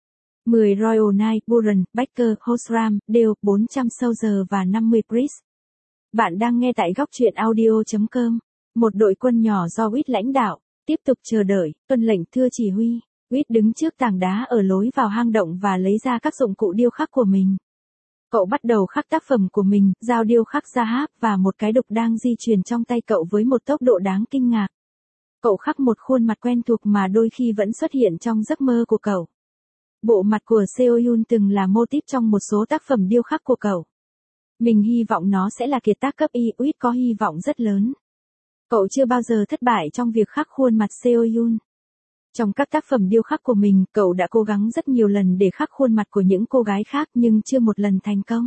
mười Royal Knight, Buran, Baker, Hosram, Dale, bốn trăm Soldier và năm mươi Priest. Bạn đang nghe tại góc truyện audio chấm com. Một đội quân nhỏ do Quýt lãnh đạo, tiếp tục chờ đợi, tuân lệnh thưa chỉ huy. Quýt đứng trước tảng đá ở lối vào hang động và lấy ra các dụng cụ điêu khắc của mình. Cậu bắt đầu khắc tác phẩm của mình, dao điêu khắc Zahab và một cái đục đang di chuyển trong tay cậu với một tốc độ đáng kinh ngạc. Cậu khắc một khuôn mặt quen thuộc mà đôi khi vẫn xuất hiện trong giấc mơ của cậu. Bộ mặt của Seo-yun từng là mô típ trong một số tác phẩm điêu khắc của cậu. Mình hy vọng nó sẽ là kiệt tác cấp Y, Quýt có hy vọng rất lớn. Cậu chưa bao giờ thất bại trong việc khắc khuôn mặt Seo-yun. Trong các tác phẩm điêu khắc của mình, cậu đã cố gắng rất nhiều lần để khắc khuôn mặt của những cô gái khác nhưng chưa một lần thành công.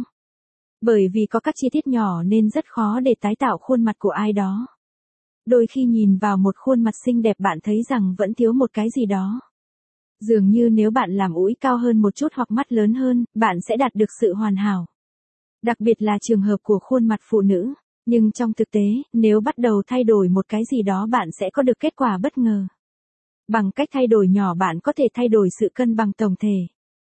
Bởi vì có các chi tiết nhỏ nên rất khó để tái tạo khuôn mặt của ai đó. Đôi khi nhìn vào một khuôn mặt xinh đẹp bạn thấy rằng vẫn thiếu một cái gì đó. Dường như nếu bạn làm mũi cao hơn một chút hoặc mắt lớn hơn, bạn sẽ đạt được sự hoàn hảo. Đặc biệt là trường hợp của khuôn mặt phụ nữ. Nhưng trong thực tế, nếu bắt đầu thay đổi một cái gì đó bạn sẽ có được kết quả bất ngờ. Bằng cách thay đổi nhỏ bạn có thể thay đổi sự cân bằng tổng thể.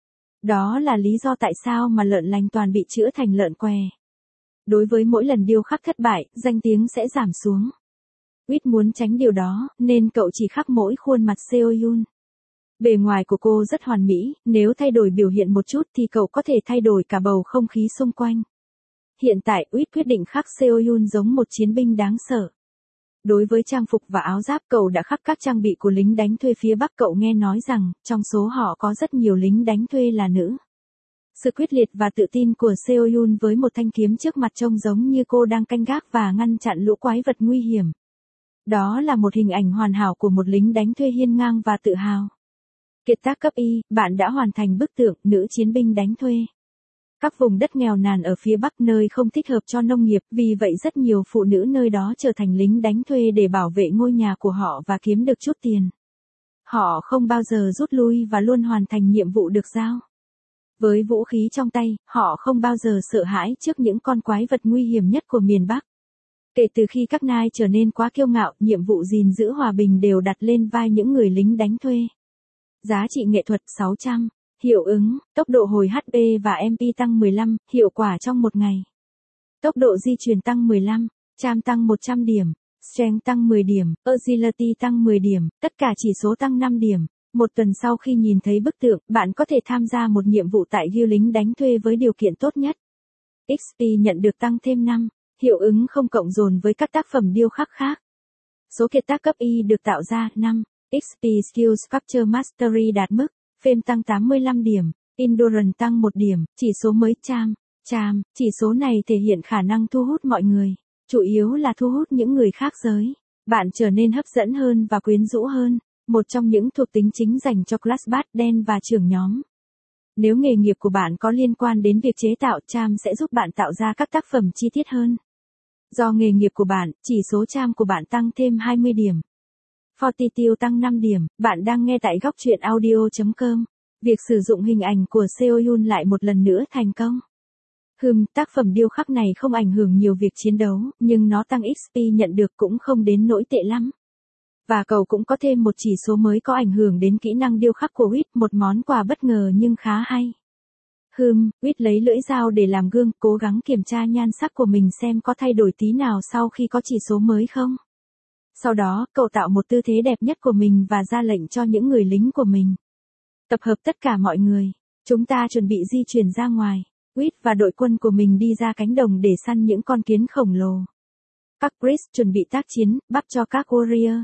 Đó là lý do tại sao mà lợn lành toàn bị chữa thành lợn què. Đối với mỗi lần điêu khắc thất bại, danh tiếng sẽ giảm xuống. Quýt muốn tránh điều đó, nên cậu chỉ khắc mỗi khuôn mặt Seo-yun. Bề ngoài của cô rất hoàn mỹ, nếu thay đổi biểu hiện một chút thì cậu có thể thay đổi cả bầu không khí xung quanh. Hiện tại, Quýt quyết định khắc Seo-yun giống một chiến binh đáng sợ. Đối với trang phục và áo giáp cậu đã khắc các trang bị của lính đánh thuê phía Bắc. Cậu nghe nói rằng, trong số họ có rất nhiều lính đánh thuê là nữ. Sự quyết liệt và tự tin của Seo-yun với một thanh kiếm trước mặt trông giống như cô đang canh gác và ngăn chặn lũ quái vật nguy hiểm. Đó là một hình ảnh hoàn hảo của một lính đánh thuê hiên ngang và tự hào. Kiệt tác cấp Y, bạn đã hoàn thành bức tượng nữ chiến binh đánh thuê. Các vùng đất nghèo nàn ở phía Bắc nơi không thích hợp cho nông nghiệp, vì vậy rất nhiều phụ nữ nơi đó trở thành lính đánh thuê để bảo vệ ngôi nhà của họ và kiếm được chút tiền. Họ không bao giờ rút lui và luôn hoàn thành nhiệm vụ được giao. Với vũ khí trong tay, họ không bao giờ sợ hãi trước những con quái vật nguy hiểm nhất của miền Bắc. Kể từ khi các nai trở nên quá kiêu ngạo, nhiệm vụ gìn giữ hòa bình đều đặt lên vai những người lính đánh thuê. Giá trị nghệ thuật sáu trăm. Hiệu ứng, tốc độ hồi hát pê và em pê tăng mười lăm, hiệu quả trong một ngày. Tốc độ di chuyển tăng mười lăm, charm tăng một trăm điểm, strength tăng mười điểm, agility tăng mười điểm, tất cả chỉ số tăng năm điểm. Một tuần sau khi nhìn thấy bức tượng, bạn có thể tham gia một nhiệm vụ tại guild lính đánh thuê với điều kiện tốt nhất. ích pê nhận được tăng thêm năm, hiệu ứng không cộng dồn với các tác phẩm điêu khắc khác. Số kiệt tác cấp Y được tạo ra năm, ích pê Skills Capture Mastery đạt mức Fame tăng tám mươi lăm điểm, Endurance tăng một điểm, chỉ số mới Charm. Charm, chỉ số này thể hiện khả năng thu hút mọi người, chủ yếu là thu hút những người khác giới. Bạn trở nên hấp dẫn hơn và quyến rũ hơn, một trong những thuộc tính chính dành cho Classpass đen và trưởng nhóm. Nếu nghề nghiệp của bạn có liên quan đến việc chế tạo, Charm sẽ giúp bạn tạo ra các tác phẩm chi tiết hơn. Do nghề nghiệp của bạn, chỉ số Charm của bạn tăng thêm hai mươi điểm. Fortitude tăng năm điểm, bạn đang nghe tại góc truyện audio chấm com. Việc sử dụng hình ảnh của Seoyun lại một lần nữa thành công. Hừm, tác phẩm điêu khắc này không ảnh hưởng nhiều việc chiến đấu, nhưng nó tăng ích pê nhận được cũng không đến nỗi tệ lắm. Và cậu cũng có thêm một chỉ số mới có ảnh hưởng đến kỹ năng điêu khắc của Wit, một món quà bất ngờ nhưng khá hay. Hừm, Wit lấy lưỡi dao để làm gương, cố gắng kiểm tra nhan sắc của mình xem có thay đổi tí nào sau khi có chỉ số mới không. Sau đó, cậu tạo một tư thế đẹp nhất của mình và ra lệnh cho những người lính của mình. Tập hợp tất cả mọi người, chúng ta chuẩn bị di chuyển ra ngoài. Wit và đội quân của mình đi ra cánh đồng để săn những con kiến khổng lồ. Các priest chuẩn bị tác chiến, bắt cho các warrior.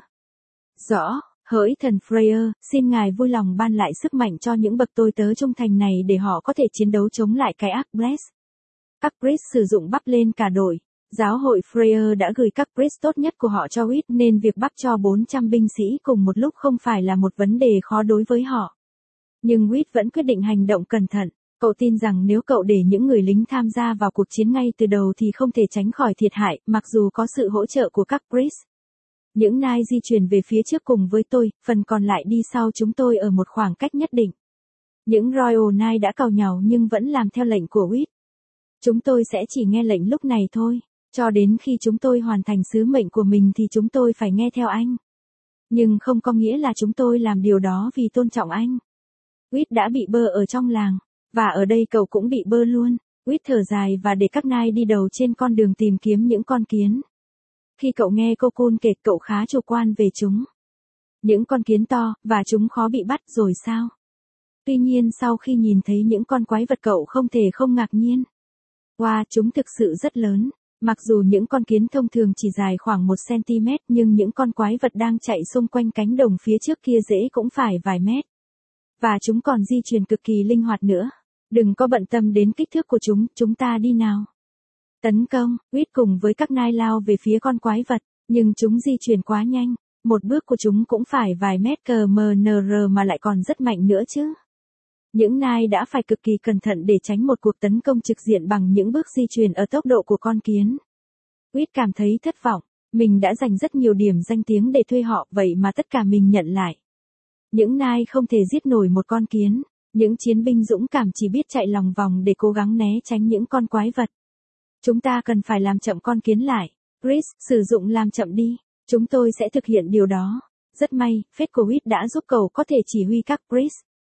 Rõ, hỡi thần Freya, xin ngài vui lòng ban lại sức mạnh cho những bậc tôi tớ trung thành này để họ có thể chiến đấu chống lại cái ác Bless. Các priest sử dụng bắp lên cả đội. Giáo hội Freya đã gửi các priest tốt nhất của họ cho Wit nên việc bắt cho bốn trăm binh sĩ cùng một lúc không phải là một vấn đề khó đối với họ. Nhưng Wit vẫn quyết định hành động cẩn thận. Cậu tin rằng nếu cậu để những người lính tham gia vào cuộc chiến ngay từ đầu thì không thể tránh khỏi thiệt hại, mặc dù có sự hỗ trợ của các priest. Những nai di chuyển về phía trước cùng với tôi, phần còn lại đi sau chúng tôi ở một khoảng cách nhất định. Những Royal Nai đã càu nhàu nhưng vẫn làm theo lệnh của Wit. Chúng tôi sẽ chỉ nghe lệnh lúc này thôi, cho đến khi chúng tôi hoàn thành sứ mệnh của mình thì chúng tôi phải nghe theo anh. Nhưng không có nghĩa là chúng tôi làm điều đó vì tôn trọng anh. Wit đã bị bơ ở trong làng. Và ở đây cậu cũng bị bơ luôn. Wit thở dài và để các nai đi đầu trên con đường tìm kiếm những con kiến. Khi cậu nghe cô Cun kể, cậu khá chủ quan về chúng. Những con kiến to, và chúng khó bị bắt rồi sao? Tuy nhiên sau khi nhìn thấy những con quái vật cậu không thể không ngạc nhiên. Wow, chúng thực sự rất lớn. Mặc dù những con kiến thông thường chỉ dài khoảng một xăng-ti-mét nhưng những con quái vật đang chạy xung quanh cánh đồng phía trước kia dễ cũng phải vài mét. Và chúng còn di chuyển cực kỳ linh hoạt nữa. Đừng có bận tâm đến kích thước của chúng, chúng ta đi nào. Tấn công, Wit cùng với các nai lao về phía con quái vật, nhưng chúng di chuyển quá nhanh, một bước của chúng cũng phải vài mét km mà lại còn rất mạnh nữa chứ. Những nai đã phải cực kỳ cẩn thận để tránh một cuộc tấn công trực diện bằng những bước di chuyển ở tốc độ của con kiến. Wit cảm thấy thất vọng, mình đã dành rất nhiều điểm danh tiếng để thuê họ, vậy mà tất cả mình nhận lại. Những nai không thể giết nổi một con kiến. Những chiến binh dũng cảm chỉ biết chạy lòng vòng để cố gắng né tránh những con quái vật. Chúng ta cần phải làm chậm con kiến lại. Chris, sử dụng làm chậm đi. Chúng tôi sẽ thực hiện điều đó. Rất may, phép của Wit đã giúp cậu có thể chỉ huy các priest.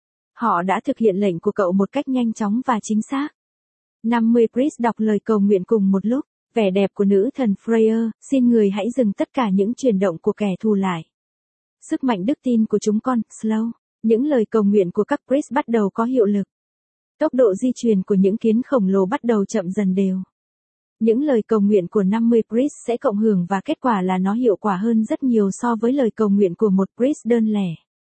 Họ đã thực hiện lệnh của cậu một cách nhanh chóng và chính xác. năm mươi priest đọc lời cầu nguyện cùng một lúc. Vẻ đẹp của nữ thần Freya, xin người hãy dừng tất cả những chuyển động của kẻ thù lại. Sức mạnh đức tin của chúng con, slow. Những lời cầu nguyện của các priest bắt đầu có hiệu lực. Tốc độ di chuyển của những kiến khổng lồ bắt đầu chậm dần đều. Những lời cầu nguyện của năm mươi priest sẽ cộng hưởng và kết quả là nó hiệu quả hơn rất nhiều so với lời cầu nguyện của một priest đơn lẻ.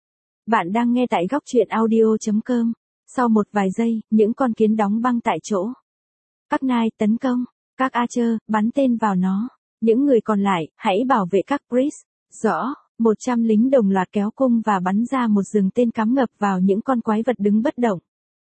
Bạn đang nghe tại góc truyện audio chấm com. Sau một vài giây, những con kiến đóng băng tại chỗ. Các nai tấn công, các archer bắn tên vào nó. Những người còn lại, hãy bảo vệ các priest. Rõ. Một trăm lính đồng loạt kéo cung và bắn ra một rừng tên cắm ngập vào những con quái vật đứng bất động.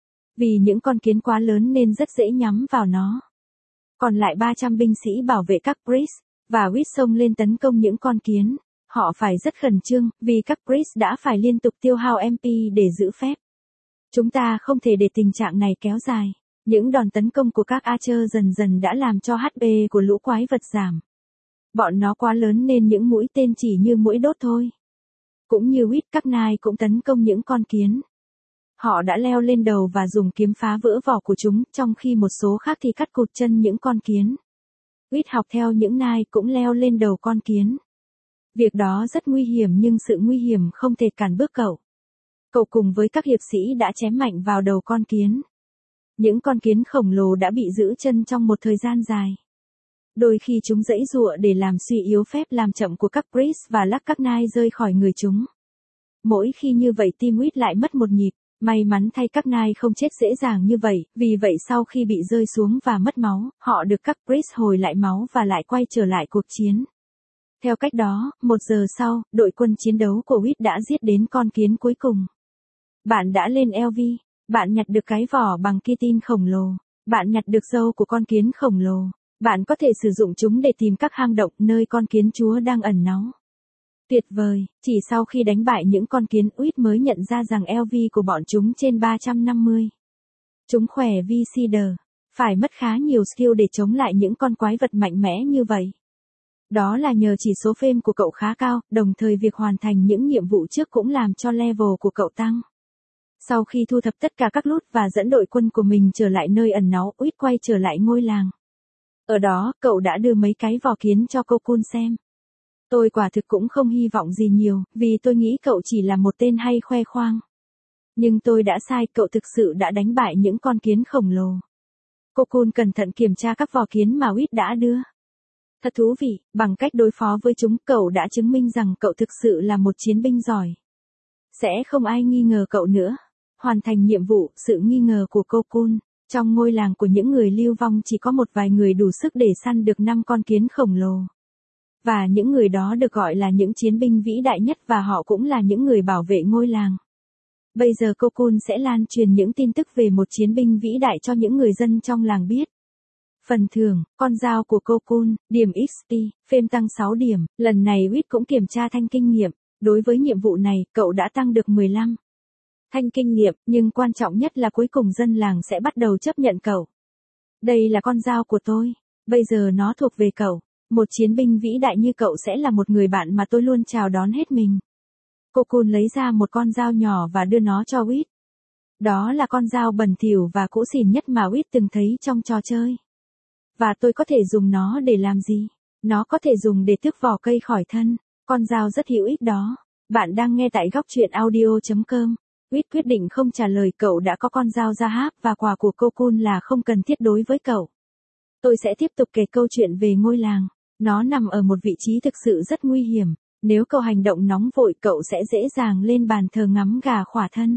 Vì những con kiến quá lớn nên rất dễ nhắm vào nó. Còn lại ba trăm binh sĩ bảo vệ các priest, và Wit xông lên tấn công những con kiến. Họ phải rất khẩn trương, vì các priest đã phải liên tục tiêu hao em pê để giữ phép. Chúng ta không thể để tình trạng này kéo dài. Những đòn tấn công của các archer dần dần đã làm cho hát pê của lũ quái vật giảm. Bọn nó quá lớn nên những mũi tên chỉ như mũi đốt thôi. Cũng như Wit, các nai cũng tấn công những con kiến. Họ đã leo lên đầu và dùng kiếm phá vỡ vỏ của chúng, trong khi một số khác thì cắt cụt chân những con kiến. Wit học theo những nai cũng leo lên đầu con kiến. Việc đó rất nguy hiểm nhưng sự nguy hiểm không thể cản bước cậu. Cậu cùng với các hiệp sĩ đã chém mạnh vào đầu con kiến. Những con kiến khổng lồ đã bị giữ chân trong một thời gian dài. Đôi khi chúng giãy giụa để làm suy yếu phép làm chậm của các priest và lắc các nai rơi khỏi người chúng. Mỗi khi như vậy tim Wit lại mất một nhịp, May mắn thay các nai không chết dễ dàng như vậy, vì vậy sau khi bị rơi xuống và mất máu, họ được các priest hồi lại máu và lại quay trở lại cuộc chiến. Theo cách đó, một giờ sau, đội quân chiến đấu của Whit đã giết đến con kiến cuối cùng. Bạn đã lên lờ vê, bạn nhặt được cái vỏ bằng chitin khổng lồ, bạn nhặt được râu của con kiến khổng lồ, bạn có thể sử dụng chúng để tìm các hang động nơi con kiến chúa đang ẩn náu. Tuyệt vời, chỉ sau khi đánh bại những con kiến, Whit mới nhận ra rằng lờ vê của bọn chúng trên ba trăm năm mươi. Chúng khỏe vi Cedar, phải mất khá nhiều skill để chống lại những con quái vật mạnh mẽ như vậy. Đó là nhờ chỉ số phêm của cậu khá cao, đồng thời việc hoàn thành những nhiệm vụ trước cũng làm cho level của cậu tăng. Sau khi thu thập tất cả các loot và dẫn đội quân của mình trở lại nơi ẩn náu, Whit quay trở lại ngôi làng. Ở đó, cậu đã đưa mấy cái vỏ kiến cho Cocoon xem. Tôi quả thực cũng không hy vọng gì nhiều, vì tôi nghĩ cậu chỉ là một tên hay khoe khoang. Nhưng tôi đã sai, cậu thực sự đã đánh bại những con kiến khổng lồ. Cocoon cẩn thận kiểm tra các vỏ kiến mà Whit đã đưa. Thật thú vị, bằng cách đối phó với chúng, cậu đã chứng minh rằng cậu thực sự là một chiến binh giỏi. Sẽ không ai nghi ngờ cậu nữa. Hoàn thành nhiệm vụ, sự nghi ngờ của Cocoon. Trong ngôi làng của những người lưu vong chỉ có một vài người đủ sức để săn được năm con kiến khổng lồ. Và những người đó được gọi là những chiến binh vĩ đại nhất và họ cũng là những người bảo vệ ngôi làng. Bây giờ Cocoon sẽ lan truyền những tin tức về một chiến binh vĩ đại cho những người dân trong làng biết. Phần thưởng, con dao của Cocoon, điểm ích pê, phêm tăng sáu điểm, lần này Whit cũng kiểm tra thanh kinh nghiệm. Đối với nhiệm vụ này, cậu đã tăng được mười lăm thanh kinh nghiệm, nhưng quan trọng nhất là cuối cùng dân làng sẽ bắt đầu chấp nhận cậu. Đây là con dao của tôi, bây giờ nó thuộc về cậu. Một chiến binh vĩ đại như cậu sẽ là một người bạn mà tôi luôn chào đón hết mình. Cocoon lấy ra một con dao nhỏ và đưa nó cho Whit. Đó là con dao bẩn thỉu và cũ xỉn nhất mà Whit từng thấy trong trò chơi. Và tôi có thể dùng nó để làm gì? Nó có thể dùng để tước vỏ cây khỏi thân. Con dao rất hữu ích đó. Bạn đang nghe tại góc truyện audio chấm com. Whit quyết định không trả lời, cậu đã có con dao Zahab và quà của Cocoon là không cần thiết đối với cậu. Tôi sẽ tiếp tục kể câu chuyện về ngôi làng. Nó nằm ở một vị trí thực sự rất nguy hiểm. Nếu cậu hành động nóng vội, cậu sẽ dễ dàng lên bàn thờ ngắm gà khỏa thân.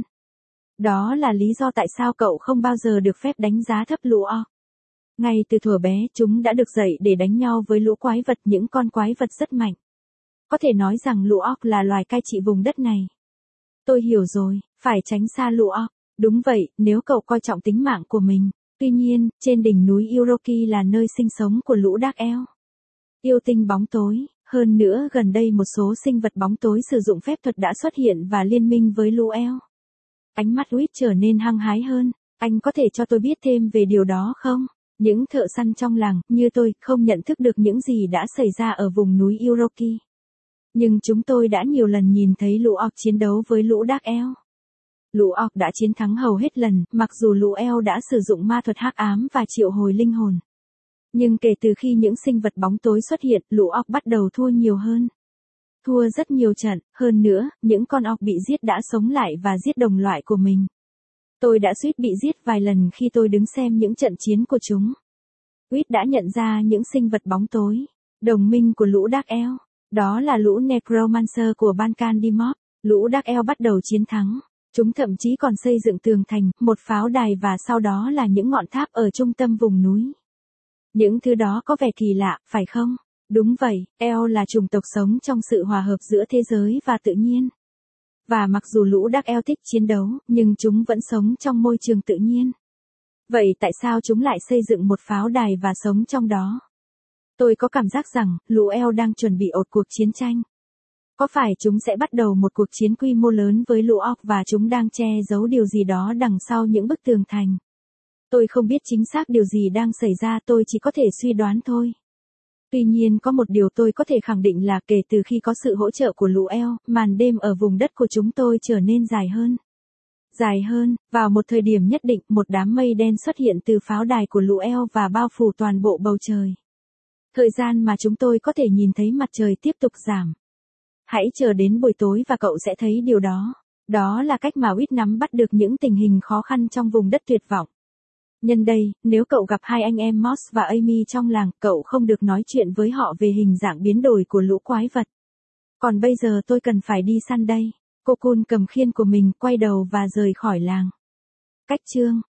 Đó là lý do tại sao cậu không bao giờ được phép đánh giá thấp lũ orc. Ngay từ thuở bé, chúng đã được dạy để đánh nhau với lũ quái vật, những con quái vật rất mạnh. Có thể nói rằng lũ orc là loài cai trị vùng đất này. Tôi hiểu rồi, phải tránh xa lũ orc. Đúng vậy, nếu cậu coi trọng tính mạng của mình. Tuy nhiên, trên đỉnh núi Uroki là nơi sinh sống của lũ Dark Elf. Yêu tinh bóng tối. Hơn nữa, gần đây một số sinh vật bóng tối sử dụng phép thuật đã xuất hiện và liên minh với lũ elf. Ánh mắt Whit trở nên hăng hái hơn. Anh có thể cho tôi biết thêm về điều đó không? Những thợ săn trong làng, như tôi, không nhận thức được những gì đã xảy ra ở vùng núi Uroki. Nhưng chúng tôi đã nhiều lần nhìn thấy lũ orc chiến đấu với lũ Dark Elf. Lũ orc đã chiến thắng hầu hết lần, mặc dù lũ elf đã sử dụng ma thuật hắc ám và triệu hồi linh hồn. Nhưng kể từ khi những sinh vật bóng tối xuất hiện, lũ orc bắt đầu thua nhiều hơn. Thua rất nhiều trận, hơn nữa, những con orc bị giết đã sống lại và giết đồng loại của mình. Tôi đã suýt bị giết vài lần khi tôi đứng xem những trận chiến của chúng. Whit đã nhận ra những sinh vật bóng tối, đồng minh của lũ Dark Elf. Đó là lũ Necromancer của Bancan Dimop. Lũ Dark Elf bắt đầu chiến thắng. Chúng thậm chí còn xây dựng tường thành, một pháo đài và sau đó là những ngọn tháp ở trung tâm vùng núi. Những thứ đó có vẻ kỳ lạ, phải không? Đúng vậy, Elf là chủng tộc sống trong sự hòa hợp giữa thế giới và tự nhiên. Và mặc dù lũ Dark Elf thích chiến đấu, nhưng chúng vẫn sống trong môi trường tự nhiên. Vậy tại sao chúng lại xây dựng một pháo đài và sống trong đó? Tôi có cảm giác rằng, lũ Elf đang chuẩn bị ột cuộc chiến tranh. Có phải chúng sẽ bắt đầu một cuộc chiến quy mô lớn với lũ orc và chúng đang che giấu điều gì đó đằng sau những bức tường thành? Tôi không biết chính xác điều gì đang xảy ra, tôi chỉ có thể suy đoán thôi. Tuy nhiên có một điều tôi có thể khẳng định là kể từ khi có sự hỗ trợ của lũ elf, màn đêm ở vùng đất của chúng tôi trở nên dài hơn. Dài hơn, vào một thời điểm nhất định, một đám mây đen xuất hiện từ pháo đài của lũ elf và bao phủ toàn bộ bầu trời. Thời gian mà chúng tôi có thể nhìn thấy mặt trời tiếp tục giảm. Hãy chờ đến buổi tối và cậu sẽ thấy điều đó. Đó là cách mà Whit nắm bắt được những tình hình khó khăn trong vùng đất tuyệt vọng. Nhân đây, nếu cậu gặp hai anh em Moss và Amy trong làng, cậu không được nói chuyện với họ về hình dạng biến đổi của lũ quái vật. Còn bây giờ tôi cần phải đi săn đây. Cô Cun cầm khiên của mình quay đầu và rời khỏi làng. Cách chương